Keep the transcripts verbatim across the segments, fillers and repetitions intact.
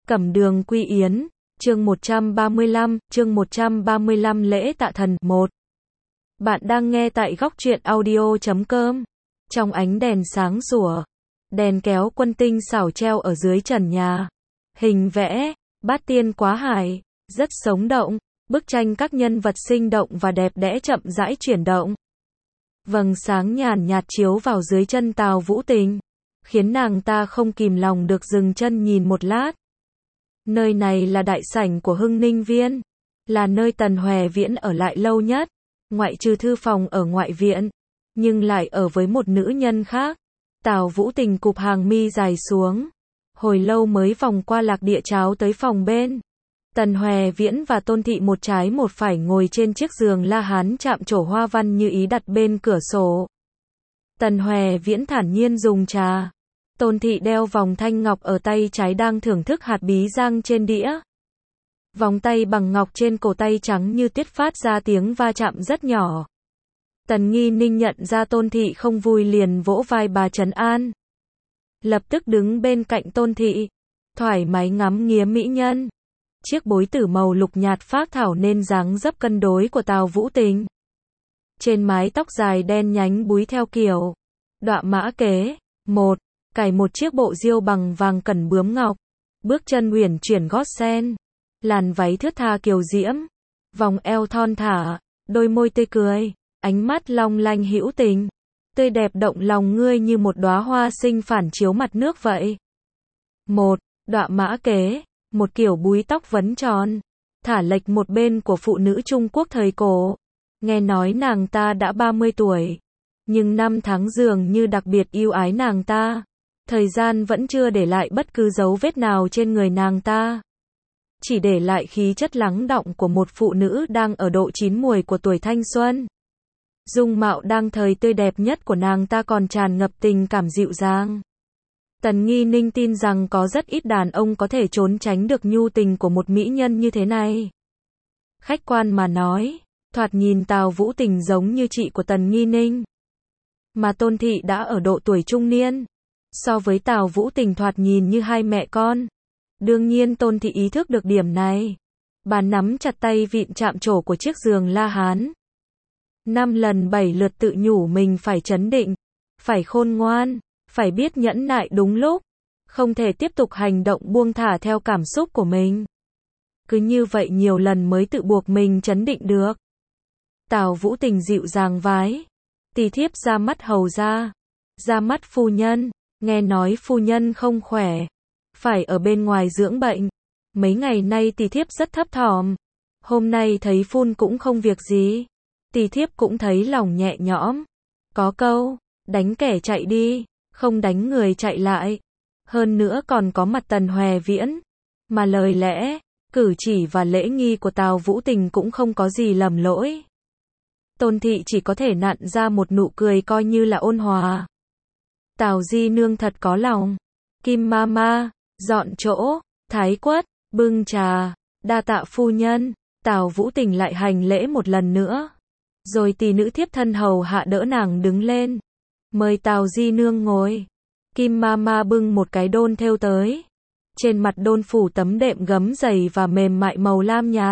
Cẩm Đường Quy Yến, chương một trăm ba mươi lăm, chương một trăm ba mươi lăm lễ tạ thần, một. Bạn đang nghe tại góc truyện audio chấm com. Trong ánh đèn sáng sủa, đèn kéo quân tinh xảo treo ở dưới trần nhà. Hình vẽ, bát tiên quá hải, rất sống động, bức tranh các nhân vật sinh động và đẹp đẽ chậm rãi chuyển động. Vầng sáng nhàn nhạt chiếu vào dưới chân Tào Vũ Tình, khiến nàng ta không kìm lòng được dừng chân nhìn một lát. Nơi này là đại sảnh của Hưng Ninh Viên, là nơi Tần Hòe Viễn ở lại lâu nhất, ngoại trừ thư phòng ở ngoại viện, nhưng lại ở với một nữ nhân khác. Tào Vũ Tình cụp hàng mi dài xuống, hồi lâu mới vòng qua Lạc Địa Cháo tới phòng bên. Tần Hòe Viễn và Tôn Thị một trái một phải ngồi trên chiếc giường la hán chạm trổ hoa văn như ý đặt bên cửa sổ. Tần Hòe Viễn thản nhiên dùng trà. Tôn Thị đeo vòng thanh ngọc ở tay trái đang thưởng thức hạt bí rang trên đĩa. Vòng tay bằng ngọc trên cổ tay trắng như tuyết phát ra tiếng va chạm rất nhỏ. Tần Nghi Ninh nhận ra Tôn Thị không vui liền vỗ vai bà trấn an. Lập tức đứng bên cạnh Tôn Thị, thoải mái ngắm nghía mỹ nhân. Chiếc bối tử màu lục nhạt phác thảo nên dáng dấp cân đối của Tào Vũ Tình. Trên mái tóc dài đen nhánh búi theo kiểu đọa mã kế. Một. Cài một chiếc bộ diêu bằng vàng cẩn bướm ngọc, bước chân uyển chuyển gót sen, làn váy thướt tha kiều diễm, vòng eo thon thả, đôi môi tươi cười, ánh mắt long lanh hữu tình, tươi đẹp động lòng ngươi như một đóa hoa sinh phản chiếu mặt nước vậy. Một. Đọa mã kế, một kiểu búi tóc vấn tròn, thả lệch một bên của phụ nữ Trung Quốc thời cổ. Nghe nói nàng ta đã ba mươi tuổi, nhưng năm tháng dường như đặc biệt yêu ái nàng ta. Thời gian vẫn chưa để lại bất cứ dấu vết nào trên người nàng ta. Chỉ để lại khí chất lắng đọng của một phụ nữ đang ở độ chín muồi của tuổi thanh xuân. Dung mạo đang thời tươi đẹp nhất của nàng ta còn tràn ngập tình cảm dịu dàng. Tần Nghi Ninh tin rằng có rất ít đàn ông có thể trốn tránh được nhu tình của một mỹ nhân như thế này. Khách quan mà nói, thoạt nhìn Tào Vũ Tình giống như chị của Tần Nghi Ninh. Mà Tôn Thị đã ở độ tuổi trung niên. So với Tào Vũ Tình thoạt nhìn như hai mẹ con. Đương nhiên Tôn Thị ý thức được điểm này. Bà nắm chặt tay vịn chạm trổ của chiếc giường la hán. Năm lần bảy lượt tự nhủ mình phải trấn định, phải khôn ngoan, phải biết nhẫn nại đúng lúc, không thể tiếp tục hành động buông thả theo cảm xúc của mình. Cứ như vậy nhiều lần mới tự buộc mình trấn định được. Tào Vũ Tình dịu dàng vái. Tỳ thiếp ra mắt hầu gia, ra mắt phu nhân. Nghe nói phu nhân không khỏe, phải ở bên ngoài dưỡng bệnh. Mấy ngày nay tỳ thiếp rất thấp thỏm. Hôm nay thấy phun cũng không việc gì. Tỳ thiếp cũng thấy lòng nhẹ nhõm. Có câu, đánh kẻ chạy đi, không đánh người chạy lại. Hơn nữa còn có mặt Tần Hòe Viễn. Mà lời lẽ, cử chỉ và lễ nghi của Tào Vũ Tình cũng không có gì lầm lỗi. Tôn Thị chỉ có thể nặn ra một nụ cười coi như là ôn hòa. Tào di nương thật có lòng. Kim ma ma, dọn chỗ, thái quất, bưng trà, đa tạ phu nhân. Tào Vũ Tình lại hành lễ một lần nữa. Rồi tỳ nữ thiếp thân hầu hạ đỡ nàng đứng lên. Mời Tào di nương ngồi. Kim ma ma bưng một cái đôn thêu tới. Trên mặt đôn phủ tấm đệm gấm dày và mềm mại màu lam nhạt.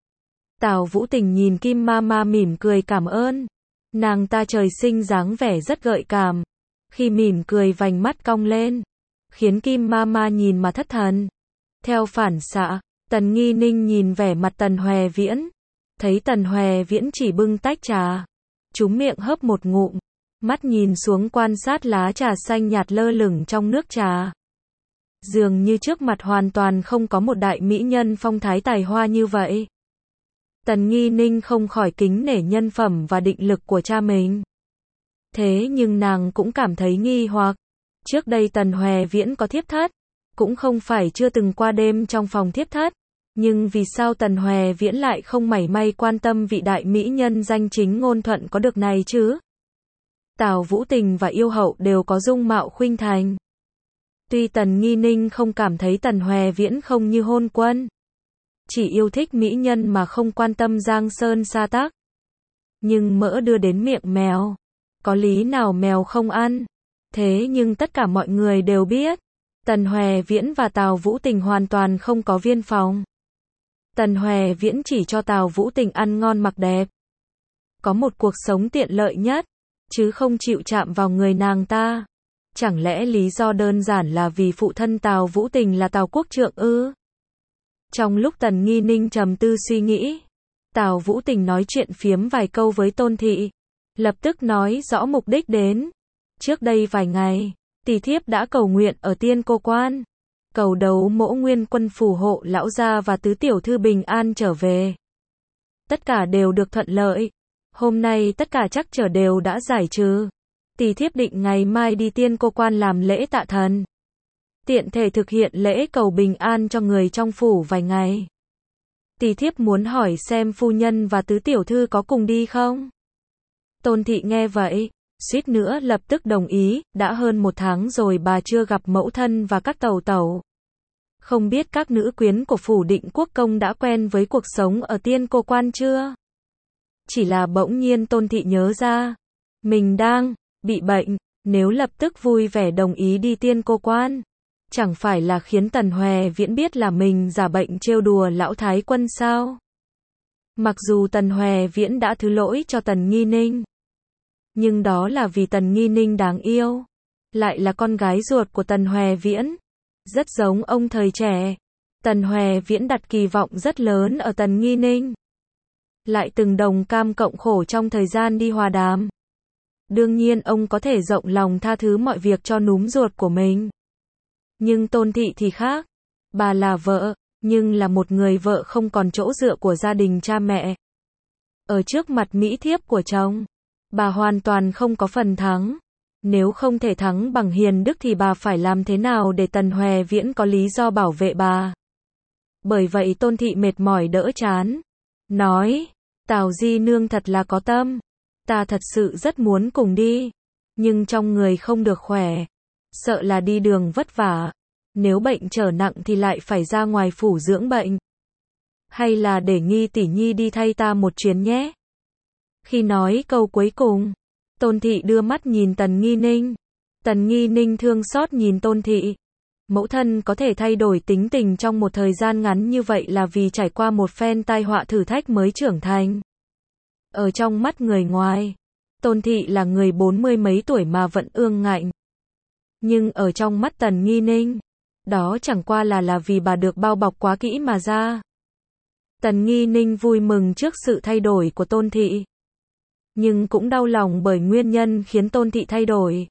Tào Vũ Tình nhìn Kim ma ma mỉm cười cảm ơn. Nàng ta trời sinh dáng vẻ rất gợi cảm. Khi mỉm cười vành mắt cong lên, khiến Kim ma ma nhìn mà thất thần. Theo phản xạ, Tần Nghi Ninh nhìn vẻ mặt Tần Hòe Viễn. Thấy Tần Hòe Viễn chỉ bưng tách trà, trúm miệng hớp một ngụm, mắt nhìn xuống quan sát lá trà xanh nhạt lơ lửng trong nước trà. Dường như trước mặt hoàn toàn không có một đại mỹ nhân phong thái tài hoa như vậy. Tần Nghi Ninh không khỏi kính nể nhân phẩm và định lực của cha mình. Thế nhưng nàng cũng cảm thấy nghi hoặc. Trước đây Tần Hòe Viễn có thiếp thất, cũng không phải chưa từng qua đêm trong phòng thiếp thất. Nhưng vì sao Tần Hòe Viễn lại không mảy may quan tâm vị đại mỹ nhân danh chính ngôn thuận có được này chứ? Tào Vũ Tình và Yêu Hậu đều có dung mạo khuynh thành. Tuy Tần Nghi Ninh không cảm thấy Tần Hòe Viễn không như hôn quân, chỉ yêu thích mỹ nhân mà không quan tâm giang sơn sa tắc. Nhưng mỡ đưa đến miệng mèo, có lý nào mèo không ăn. Thế nhưng tất cả mọi người đều biết, Tần Hoè Viễn và Tào Vũ Tình hoàn toàn không có viên phòng. Tần Hoè Viễn chỉ cho Tào Vũ Tình ăn ngon mặc đẹp, có một cuộc sống tiện lợi nhất, chứ không chịu chạm vào người nàng ta. Chẳng lẽ lý do đơn giản là vì phụ thân Tào Vũ Tình là Tào Quốc Trượng ư? Trong lúc Tần Nghi Ninh trầm tư suy nghĩ, Tào Vũ Tình nói chuyện phiếm vài câu với Tôn Thị, lập tức nói rõ mục đích đến. Trước đây vài ngày, tỷ thiếp đã cầu nguyện ở Tiên Cô Quan, cầu đấu Mỗ Nguyên Quân phù hộ lão gia và tứ tiểu thư bình an trở về. Tất cả đều được thuận lợi. Hôm nay tất cả trắc trở đều đã giải trừ. Tỷ thiếp định ngày mai đi Tiên Cô Quan làm lễ tạ thần, tiện thể thực hiện lễ cầu bình an cho người trong phủ vài ngày. Tỷ thiếp muốn hỏi xem phu nhân và tứ tiểu thư có cùng đi không? Tôn Thị nghe vậy, suýt nữa lập tức đồng ý, đã hơn một tháng rồi bà chưa gặp mẫu thân và các tẩu tẩu. Không biết các nữ quyến của phủ Định Quốc công đã quen với cuộc sống ở Tiên Cô Quan chưa? Chỉ là bỗng nhiên Tôn Thị nhớ ra, mình đang bị bệnh, nếu lập tức vui vẻ đồng ý đi Tiên Cô Quan, chẳng phải là khiến Tần Hoè Viễn biết là mình giả bệnh trêu đùa lão thái quân sao? Mặc dù Tần Hoè Viễn đã thứ lỗi cho Tần Nghi Ninh, nhưng đó là vì Tần Nghi Ninh đáng yêu, lại là con gái ruột của Tần Hoè Viễn, rất giống ông thời trẻ. Tần Hoè Viễn đặt kỳ vọng rất lớn ở Tần Nghi Ninh, lại từng đồng cam cộng khổ trong thời gian đi hòa đàm. Đương nhiên ông có thể rộng lòng tha thứ mọi việc cho núm ruột của mình. Nhưng Tôn Thị thì khác. Bà là vợ, nhưng là một người vợ không còn chỗ dựa của gia đình cha mẹ. Ở trước mặt mỹ thiếp của chồng, bà hoàn toàn không có phần thắng. Nếu không thể thắng bằng hiền đức thì bà phải làm thế nào để Tần Hoè Viễn có lý do bảo vệ bà? Bởi vậy Tôn Thị mệt mỏi đỡ chán, nói, Tào di nương thật là có tâm. Ta thật sự rất muốn cùng đi, nhưng trong người không được khỏe, sợ là đi đường vất vả, nếu bệnh trở nặng thì lại phải ra ngoài phủ dưỡng bệnh. Hay là để Nghi tỷ nhi đi thay ta một chuyến nhé. Khi nói câu cuối cùng, Tôn Thị đưa mắt nhìn Tần Nghi Ninh. Tần Nghi Ninh thương xót nhìn Tôn Thị. Mẫu thân có thể thay đổi tính tình trong một thời gian ngắn như vậy là vì trải qua một phen tai họa thử thách mới trưởng thành. Ở trong mắt người ngoài, Tôn Thị là người bốn mươi mấy tuổi mà vẫn ương ngạnh. Nhưng ở trong mắt Tần Nghi Ninh, đó chẳng qua là là vì bà được bao bọc quá kỹ mà ra. Tần Nghi Ninh vui mừng trước sự thay đổi của Tôn Thị, nhưng cũng đau lòng bởi nguyên nhân khiến Tôn Thị thay đổi.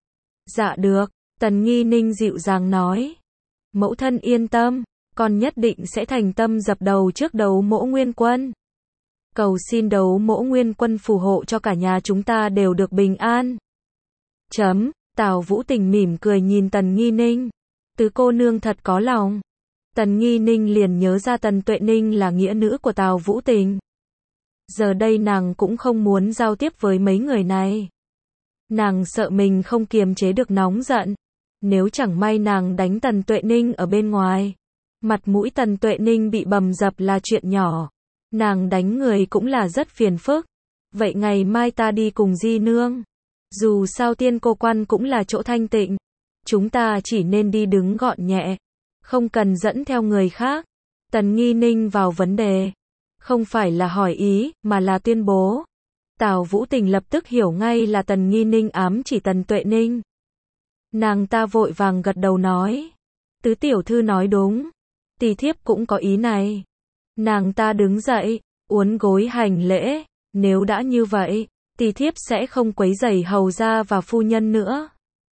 Dạ được, Tần Nghi Ninh dịu dàng nói. Mẫu thân yên tâm, con nhất định sẽ thành tâm dập đầu trước đấu Mỗ Nguyên Quân. Cầu xin đấu Mỗ Nguyên Quân phù hộ cho cả nhà chúng ta đều được bình an. Chấm, Tào Vũ Tình mỉm cười nhìn Tần Nghi Ninh. Tứ cô nương thật có lòng. Tần Nghi Ninh liền nhớ ra Tần Tuệ Ninh là nghĩa nữ của Tào Vũ Tình. Giờ đây nàng cũng không muốn giao tiếp với mấy người này. Nàng sợ mình không kiềm chế được nóng giận. Nếu chẳng may nàng đánh Tần Tuệ Ninh ở bên ngoài, mặt mũi Tần Tuệ Ninh bị bầm dập là chuyện nhỏ. Nàng đánh người cũng là rất phiền phức. Vậy ngày mai ta đi cùng Di nương. Dù sao Tiên Cô Quan cũng là chỗ thanh tịnh. Chúng ta chỉ nên đi đứng gọn nhẹ, không cần dẫn theo người khác. Tần Nghi Ninh vào vấn đề. Không phải là hỏi ý, mà là tuyên bố. Tào Vũ Tình lập tức hiểu ngay là Tần Nghi Ninh ám chỉ Tần Tuệ Ninh. Nàng ta vội vàng gật đầu nói. Tứ tiểu thư nói đúng. Tỷ thiếp cũng có ý này. Nàng ta đứng dậy, uốn gối hành lễ. Nếu đã như vậy, tỷ thiếp sẽ không quấy rầy hầu gia và phu nhân nữa.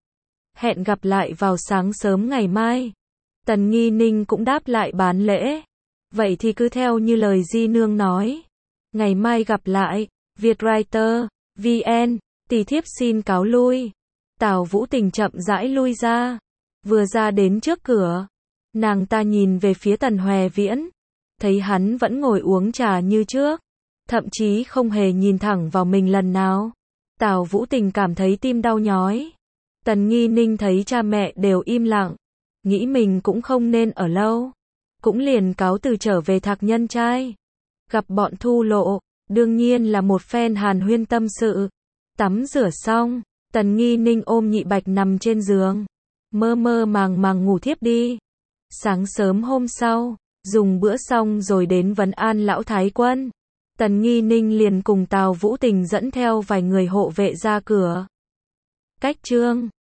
Hẹn gặp lại vào sáng sớm ngày mai. Tần Nghi Ninh cũng đáp lại bán lễ. Vậy thì cứ theo như lời Di nương nói. Ngày mai gặp lại. Vietwriter, vê en, tỷ thiếp xin cáo lui. Tào Vũ Tình chậm rãi lui ra. Vừa ra đến trước cửa, nàng ta nhìn về phía Tần Hoè Viễn. Thấy hắn vẫn ngồi uống trà như trước. Thậm chí không hề nhìn thẳng vào mình lần nào. Tào Vũ Tình cảm thấy tim đau nhói. Tần Nghi Ninh thấy cha mẹ đều im lặng. Nghĩ mình cũng không nên ở lâu. Cũng liền cáo từ trở về Thạc Nhân Trai. Gặp bọn Thu Lộ, đương nhiên là một phen hàn huyên tâm sự. Tắm rửa xong, Tần Nghi Ninh ôm Nhị Bạch nằm trên giường. Mơ mơ màng màng ngủ thiếp đi. Sáng sớm hôm sau, dùng bữa xong rồi đến vấn an lão thái quân. Tần Nghi Ninh liền cùng Tào Vũ Tình dẫn theo vài người hộ vệ ra cửa. Cách chương